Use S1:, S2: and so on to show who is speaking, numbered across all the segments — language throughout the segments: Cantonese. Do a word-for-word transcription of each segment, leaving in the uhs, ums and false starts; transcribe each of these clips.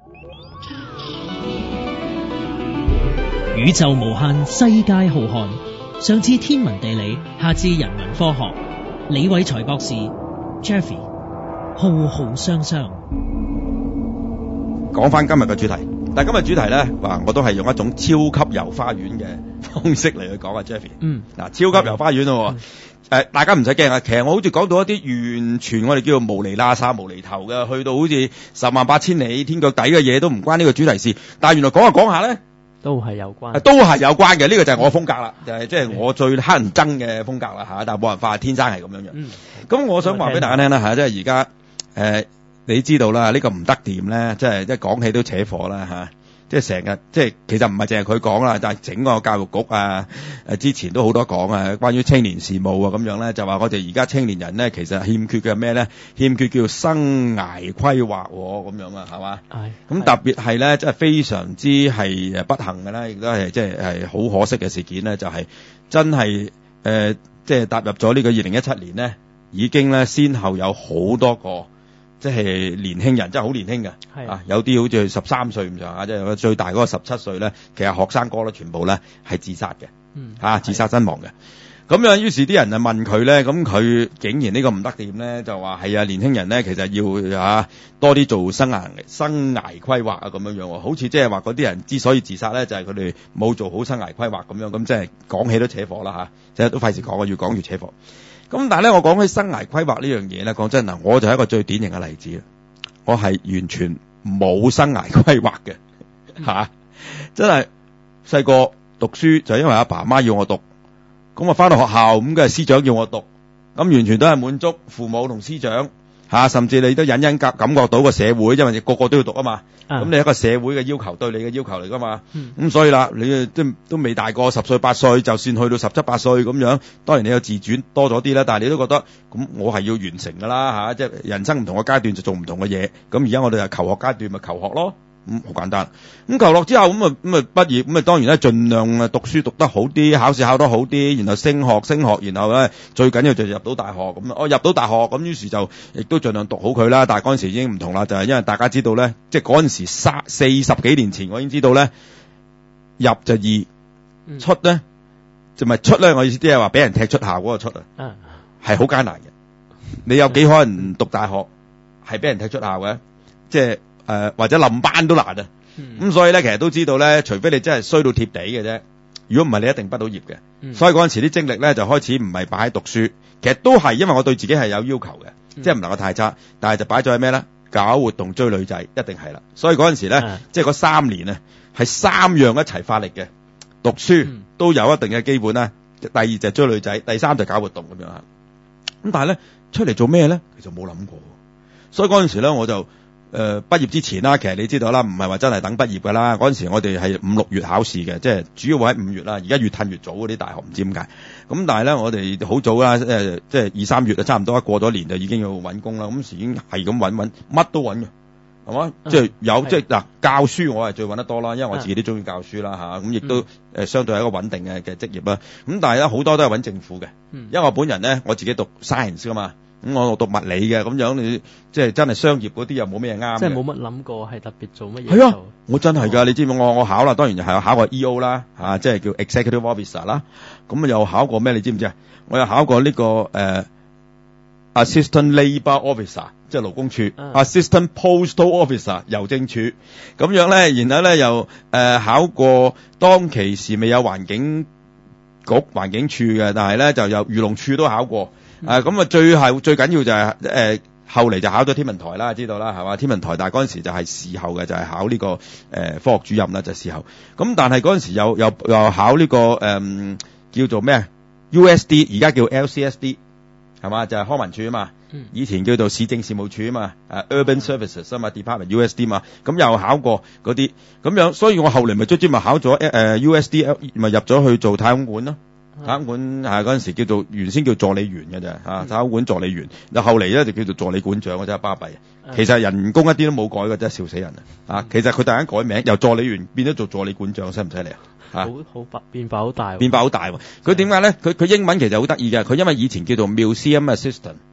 S1: 宇宙無限，世界浩瀚。上至天文地理，下至人文科學。李偉才博士 Jeffy 浩浩湯湯。
S2: 講翻今日嘅主題，但係今日主題咧，話我都係用一種超級遊花園嘅方式嚟去講啊 Jeffy。嗯，嗱，超級遊花園咯。誒、嗯呃，大家唔使驚啊。其實我好似講到一啲完全我哋叫做無厘啦沙無厘頭嘅，去到好似十萬八千里天腳底嘅嘢都唔關呢個主題事。但係原來講下講下咧，
S3: 都係有關，
S2: 都係有關嘅。呢、這個就係我風格啦，就係即係我最乞人憎嘅風格啦嚇。但係冇辦法，天生係咁樣樣。嗯，咁我想話俾大家聽啦嚇，即係而家誒，你知道啦，呢、這個唔得掂咧，即係一講起都扯火啦嚇。即係成日，即係其實唔係淨係佢講啦，但係整個教育局啊，誒之前都好多講啊，關於青年事務啊咁樣咧，就話我哋而家青年人咧，其實欠缺嘅咩咧？欠缺叫生涯規劃咁樣啊，係嘛？係。咁特別係咧，即係非常之係誒不幸嘅啦，亦都係即係係好可惜嘅事件咧，就係、是、真係誒、呃，即係踏入咗呢個二零一七年咧，已經咧先後有好多個。即係年輕人，真係好年輕嘅，啊有啲好似十三歲咁上下，即係最大嗰個十七歲咧，其實學生哥咧全部咧係自殺嘅，嗯啊自殺身亡嘅。咁樣於是啲人就問佢咧，咁佢竟然呢個唔得掂咧，就話係啊年輕人咧其實要啊多啲做生涯生涯規劃啊咁樣樣，好似即係話嗰啲人之所以自殺咧，就係佢哋冇做好生涯規劃咁樣，咁即係講起都扯火啦嚇，即係都費事講啊，越講越扯火。咁但係咧，我講起生涯規劃呢樣嘢咧，講真嗱，我就係一個最典型嘅例子。我係完全冇生涯規劃嘅，嚇、啊！真係細個讀書就因為阿爸媽要我讀，咁我翻到學校咁嘅師長要我讀，咁完全都係滿足父母同師長嚇、啊，甚至你都隱隱感感覺到個社會，因為你個個都要讀啊嘛。咁、嗯、你一個社會嘅要求對你嘅要求嚟噶嘛，咁、嗯、所以啦，你都都未大過十歲八歲，就算去到十七八歲咁樣，當然你有自轉多咗啲啦，但係你都覺得咁我係要完成噶啦吓，即係人生唔同嘅階段就做唔同嘅嘢，咁而家我哋就求學階段咪求學咯，咁好簡單。咁求學之後咁啊咁啊畢業，咁啊當然咧盡量啊讀書讀得好啲，考試考得好啲，然後升學升學，然後咧最緊要就入到大學咁啊，我入到大學咁於是就亦都盡量讀好佢啦。但係嗰陣時已經唔同啦，就係因為大家知道咧，即係嗰陣時三四十幾年前我已經知道咧，入就易，出咧就咪出咧，我意思即係話俾人踢出校嗰個出啊，係好艱難嘅。你有幾可能讀大學係俾人踢出校嘅？即係誒或者冧班都難啊！咁、嗯、所以咧，其實都知道咧，除非你真係衰到貼地嘅啫，如果唔係你一定畢到業嘅、嗯。所以嗰陣時啲精力咧就開始唔係擺喺讀書，其實都係因為我對自己係有要求嘅、嗯，即係唔能夠太差，但係就擺咗喺咩咧？搞活動追女仔一定係啦。所以嗰陣時咧、嗯，即係嗰三年啊，係三樣一齊發力嘅，讀書都有一定嘅基本啦。第二就追女仔，第三就搞活動咁樣啊。咁但係咧出嚟做咩咧？其實冇諗過。所以嗰陣時咧我就。誒、呃，畢業之前啦，其實你知道啦，唔係話真係等畢業噶啦。嗰陣時我哋係五六月考試嘅，即係主要會喺五月啦。而家越褪越早嗰啲大學，唔知點解。咁但係咧，我哋好早啦，誒、呃，即係二三月啊，差唔多一過咗年就已經要揾工啦。咁時已經係咁揾揾，乜都揾嘅，係嘛？即係有即係嗱，教書我係最揾得多啦，因為我自己都中意教書啦吓，咁亦都誒相對係一個穩定嘅嘅職業啦。咁但係咧好多都係揾政府嘅，因為我本人咧我自己讀 science 噶嘛。咁我讀物理嘅，咁樣你即係真係商業嗰啲又冇咩啱嘅。即係冇乜諗過係特別做乜嘢。係啊，我真係㗎、哦，你知唔知我我考啦？當然就係考過 E O 啦，啊，即係叫 Executive Officer 啦。咁又考過咩？你知唔知啊？我又考過呢、這個誒、呃、Assistant Labour Officer， 即係勞工處、嗯、，Assistant Postal Officer 郵政處。咁樣咧，然後咧又誒、呃、考過當其時未有環境局環境處嘅，但係咧就有漁農處都考過。誒咁啊，最後最緊要就係、是、誒、呃、後嚟就考咗天文台啦，知道啦係嘛？天文台，但係嗰陣時就係事後嘅，就係、是、考呢、這個誒、呃、科學主任啦，就係、是、事後。咁但係嗰陣時又又又考呢、這個誒、呃、叫做咩 U S D， 而家叫 L C S D 係嘛？就係、是、康文署啊嘛，以前叫做市政事務處啊嘛，誒 Urban Services 啊嘛 Department U S D 嘛，咁又考過嗰啲咁樣，所以我後嚟咪卒之咪考咗誒、呃、U S D， 咪入咗去做太空館咯。太空館啊，嗰陣時叫做原先叫助理員嘅啫，啊太空館助理員，嗱後嚟咧就叫做助理館長嘅啫，巴閉。其實人工一啲都冇改嘅，真係笑死人啊！啊，其實佢突然間改名，由助理員變咗做助理館長，犀唔犀利啊？好
S3: 好變變化好大，
S2: 變化好大喎！佢點解咧？佢佢英文其實好得意嘅，佢因為以前叫做 Museum Assistant，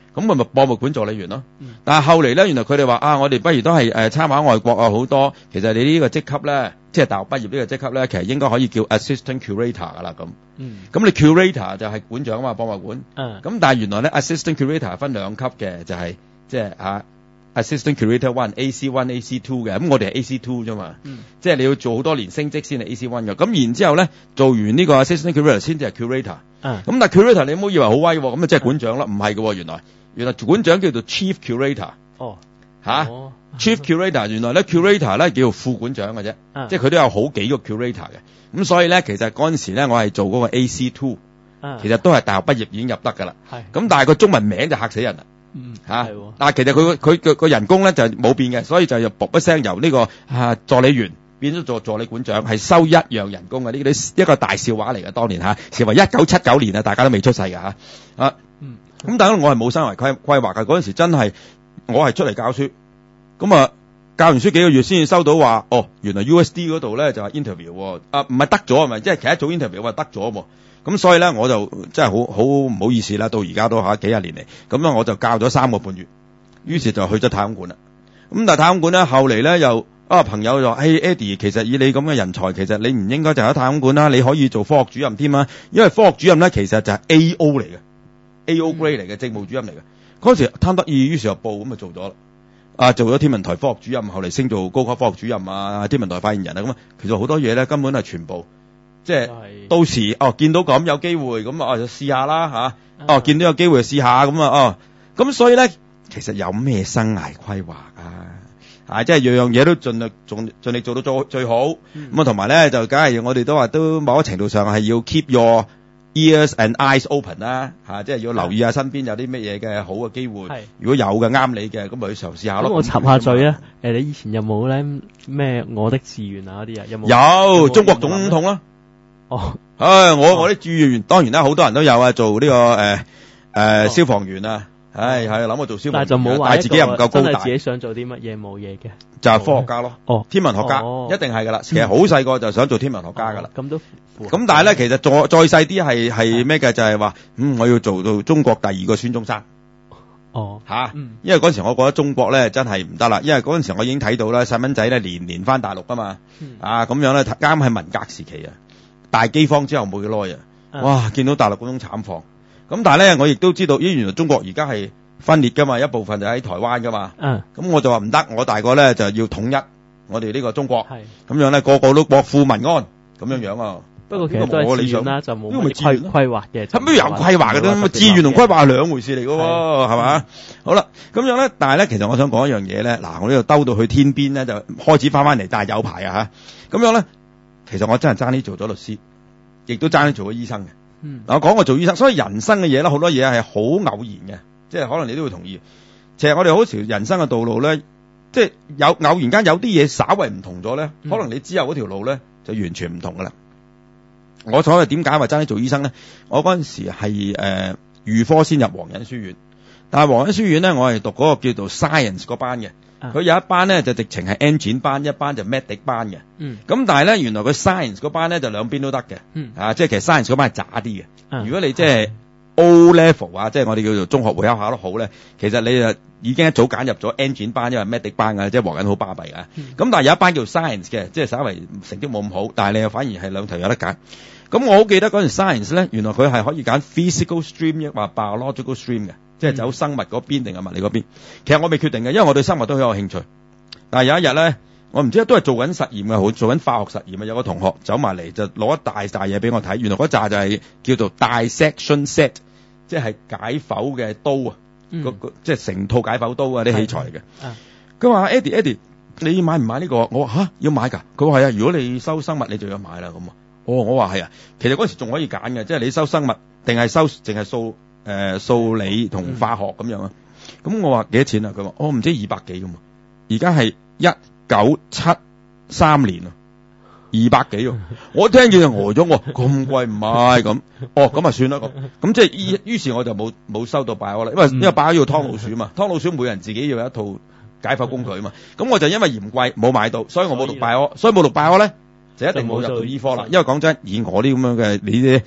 S2: 咁咪咪博物館助理員咯。
S3: 嗯、
S2: 但係後嚟咧，原來佢哋話啊，我哋不如都係誒參考外國啊好多。其實你呢個職級咧，即係大學畢業呢個職級咧，其實應該可以叫 assistant curator 噶啦咁。
S3: 嗯。
S2: 咁你 curator 就係館長啊嘛，博物館。
S3: 嗯。
S2: 咁但係原來咧 assistant curator 分兩級嘅，就係即係啊 assistant curator one、A C one、A C two 嘅。咁我哋係 A C two 啫嘛。嗯。即係你要做好多年升職先係 A C one 嘅。咁然之後咧，做完呢個 assistant curator 先至係 curator。嗯。咁但係 curator 你唔好以為好威喎，咁啊即係館長啦，唔係嘅，原來。原來館長叫做 chief curator，
S3: 哦，
S2: 吓、啊哦、chief curator，原來咧 curator 咧叫做副館長嘅啫，嗯、即係佢都有好幾個 curator 嘅，咁所以咧其實嗰陣時咧我係做嗰個 A C two，嗯、其實都係大學畢業已經入得噶啦，咁但係個中文名就嚇死人啦，嗯吓，啊、但係其實佢佢佢個人工咧就冇變嘅，所以就又卜一聲由呢、這個啊助理員變咗做助理館長，係收一樣人工嘅，呢啲一個大笑話嚟嘅，當年吓，成為一九七九年啊，大家都未出世㗎。吓啊。嗯咁但係我係冇生涯規規劃嘅，嗰陣時真係我係出嚟教書，咁啊教完書幾個月先至收到話，哦原來 U S D 嗰度咧就係 interview，啊唔係得咗係咪？即係其實一早 interview 話得咗喎，咁所以咧我就真係好好唔好意思啦，到而家都吓幾廿年嚟，咁咧我就教咗三個半月，於是就去咗太空館啦。咁但係太空館咧後嚟咧又啊朋友就話，誒 Eddie 其實以你咁嘅人才，其實你唔應該就喺太空館啦，你可以做科學主任添啊，因為科學主任咧其實就係 A O 嚟嘅。A O grade 嚟嘅政務主任嚟嘅，嗰時貪得意，於是就報咁就做咗啦。啊，做咗天文台科學主任，後嚟升做高級科學主任啊，天文台發言人啊，咁啊，其實好多嘢咧根本係全部，即係到時哦見到咁有機會，咁啊就試下啦吓，哦見到有機會就試下咁啊，哦，咁所以咧其實有咩生涯規劃啊？啊，即係樣樣嘢都盡力盡盡力做到最最好，咁啊同埋咧就梗係我哋都話都某一程度上係要 keep your ears and eyes open 啦，吓，即係要留意下身邊有啲乜嘢嘅好嘅機會。如果有嘅啱你嘅，咁咪去嘗試下咯。
S3: 咁我插下嘴啊，誒，你以前有冇咧咩我的志願啊嗰啲啊？有冇？
S2: 有，有中國總統啦。哦，唉，我我啲志願當然啦，好多人都有啊，做呢、這個誒誒、呃呃哦、消防員啊，唉係諗我做消防員，但係就冇話但係自己又唔夠高大，真係自己想做啲乜嘢冇嘢嘅。就係科學家咯，哦，天文學家、哦、一定係噶啦。其實好細個就想做天文學家噶啦。咁、哦、都咁，但係咧，其實再再細啲係係咩嘅？就係、是、話，嗯，我要做到中國第二個孫中山。哦，吓、啊，嗯、因為嗰陣時我覺得中國咧真係唔得啦。因為嗰陣時我已經睇到啦，細蚊仔咧年年翻大陸噶嘛，嗯、啊咁樣咧啱係文革時期啊，大饑荒之後冇幾耐啊，哇，見到大陸嗰種慘況。咁但係咧，我亦都知道，咦，原來中國而家係分裂噶嘛，一部分就喺台灣噶嘛，咁、嗯、我就話唔得，我大個咧就要統一我哋呢個中國，咁樣咧個個都國富民安咁樣樣啊。不過其實都係志願啦，就冇規規劃嘅。係咩有規劃嘅啫？志願同規劃係兩回事嚟嘅喎，係嘛？好啦，咁樣咧，但係咧，其實我想講一樣嘢咧，嗱，我呢度兜到去天邊咧，就開始翻翻嚟，但係有排啊嚇。咁樣咧，其實我真係爭啲做咗律師，亦都爭啲做咗醫生嘅。嗯，我講我做醫生，所以人生嘅嘢咧，好多嘢係好偶然嘅。即係可能你都會同意，其實我哋好似人生嘅道路咧，即係有偶然間有啲嘢稍為唔同咗咧，嗯、可能你之後嗰條路咧就完全唔同噶啦。我所謂點解話爭啲做醫生咧？我嗰陣時係誒預科先入皇仁書院，但係皇仁書院咧，我係讀嗰個叫做 science 嗰班嘅，佢、啊、有一班咧就直情係 engine 班，一班就 medic 班嘅。嗯，咁但係咧原來佢 science 嗰班咧就兩邊都得嘅。嗯，啊，即係其實 science 嗰班係渣啲嘅。啊、如果你即係 O level 啊，即係我哋叫做中學會考考得好咧，其實你就已經一早揀入咗 engine 班，因為 medic 班嘅，即係皇仁好巴閉嘅。咁、嗯、但係有一班叫 science 嘅，即係稍微成績冇咁好，但係你又反而係兩頭有得揀。咁我好記得嗰陣 science 咧，原來佢係可以揀 physical stream 抑或 biological stream 嘅，即係走生物嗰邊定係物理嗰邊。其實我未決定嘅，因為我對生物都好有興趣。但係有一日咧，我唔知都係做緊實驗嘅，好做緊化學實驗啊！有個同學走埋嚟就攞一大紮嘢俾我睇，原來嗰紮就係叫做 dissection set。即係解剖嘅刀啊，嗯、即係成套解剖刀啊啲器材嚟嘅。佢話 Eddie Eddie，你買唔買呢、這個？我話吓要買㗎。佢話係啊，如果你收生物，你就要買啦咁啊。哦，我話係啊。其實嗰時仲可以揀嘅，即係你收生物定係收淨係數誒數理同化學咁樣啊。咁、嗯、我話幾多錢啊？佢話我唔知二百幾咁啊。而家係一九七三年啊。二百幾喎，我聽見就呆咗，我咁貴唔買咁，哦咁啊算啦咁，咁即係於於是我就冇冇收到拜柯啦，因為、嗯、因為拜柯要劏老鼠嘛，劏老鼠每人自己要有一套解剖工具啊嘛，咁我就因為嫌貴冇買到，所以我冇讀拜柯，所以冇讀拜柯咧就一定冇入到醫科啦，因為講真，以我啲咁樣嘅你啲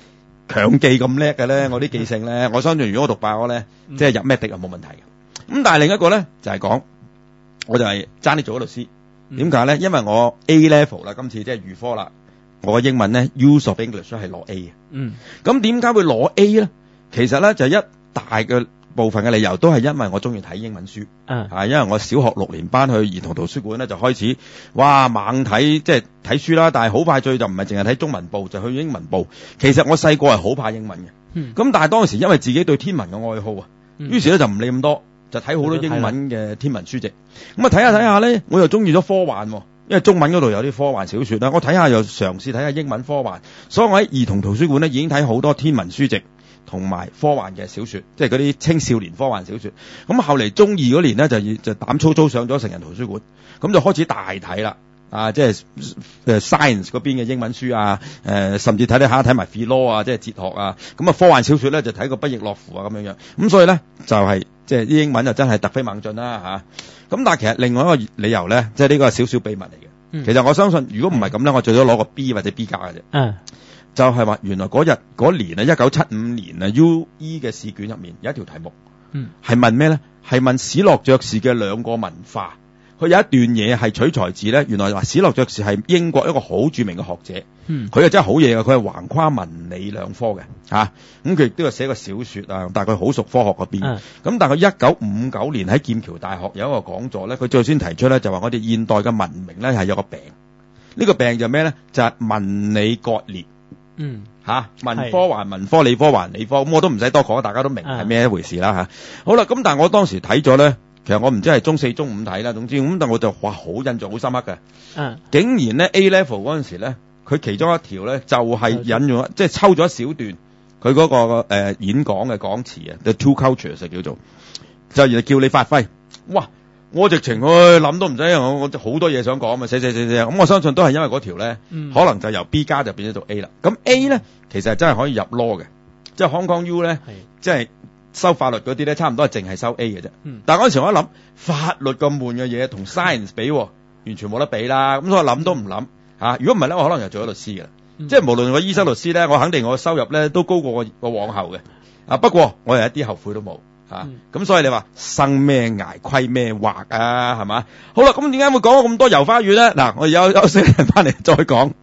S2: 強記咁叻嘅咧，我啲記性咧，我相信如果我讀大學咧，
S3: 嗯
S2: 即係入咩的啊冇問題嘅。咁但係另一個咧就係、是、講，我就係爭啲做咗律師。點解咧？因為我 A level 啦，今次即係預科啦，我嘅英文咧 Use of English 係攞 A 嘅。
S3: 嗯。
S2: 咁點解會攞 A 咧？其實咧就一大嘅部分嘅理由都係因為我中意睇英文書。
S3: 嗯。
S2: 啊，因為我小學六年班去兒童圖書館咧就開始，哇猛睇即係睇書啦，但係好快最就唔係淨係睇中文部，就去英文部。其實我細個係好怕英文嘅。
S3: 嗯。
S2: 咁但係當時因為自己對天文嘅愛好啊，
S3: 嗯
S2: 於是咧就唔理咁多。就睇好多英文嘅天文書籍，咁啊睇下睇下咧，我又中意咗科幻，因為中文嗰度有啲科幻小說啦，我睇下又嘗試睇下英文科幻，所以我喺兒童圖書館咧已經睇好多天文書籍同埋科幻嘅小說，即係嗰啲青少年科幻小說。咁後嚟中二嗰年咧就就膽粗粗上咗成人圖書館，咁就開始大睇啦。啊，即係誒 science 嗰邊嘅英文書啊，誒、呃、甚至睇睇下睇埋 philo 啊，即係哲學啊，咁啊科幻小說咧就睇過不亦樂乎啊咁樣樣，咁所以咧就係、是、即係啲英文就真係突飛猛進啦嚇。咁、啊、但係其實另外一個理由咧，即係呢個係少少秘密嚟嘅。嗯、其實我相信如果唔係咁咧，我最多攞個 B 或者 B 加嘅啫。嗯，就係話原來嗰日嗰年啊，一九七五年啊 U E 嘅試卷入面有一條題目，嗯，係問咩咧？係問史諾爵士嘅兩個文化。佢有一段嘢係取材自咧，原來話史諾爵士係英國一個好著名嘅學者，嗯，佢係真係好嘢嘅，佢係橫跨文理兩科嘅，嚇，咁佢亦都有寫過小説啊，但係佢好熟科學嗰邊，咁、嗯、但係佢一九五九年喺劍橋大學有一個講座咧，佢最先提出咧就話我哋現代嘅文明咧係有個病，呢、這個病就咩咧？就係、是、文理割裂，嗯，嚇、啊，文科還文科，理科還理科，咁我都唔使多講，大家都明係咩一回事啦嚇、啊。好啦，咁但係我當時睇咗咧。其實我唔知係中四中五睇啦，總之咁，但我就哇好印象好深刻嘅。嗯，竟然咧 A level 嗰陣時咧，佢其中一條咧就係、是、引用，即係抽咗一小段佢嗰、那個誒、呃、演講嘅講詞啊 ，The Two Cultures 就叫做，就而叫你發揮。哇！我直情去諗都唔使，我我好多嘢想講嘛，寫寫寫寫。咁我相信都係因為嗰條咧，嗯、可能就由 B 加就變咗做 A 啦。咁 A 咧其實真係可以入 law 嘅，即係 Hong Kong U 咧，即係。收法律嗰啲咧，差唔多係淨係收 A 嘅啫。嗯、但係嗰陣時我一諗，法律咁悶嘅嘢同 science 比，完全冇得比啦。咁所以我諗都唔諗嚇。如果唔係咧，我可能又做咗律師嘅啦。嗯、即係無論我醫生律師咧，我肯定我嘅收入咧都高過我個往後嘅。啊，不過我又一啲後悔都冇嚇。咁、啊嗯、所以你話生咩捱虧咩畫啊，係嘛？好啦，咁點解會講咗咁多遊花園咧？嗱，我有休息陣翻嚟再講。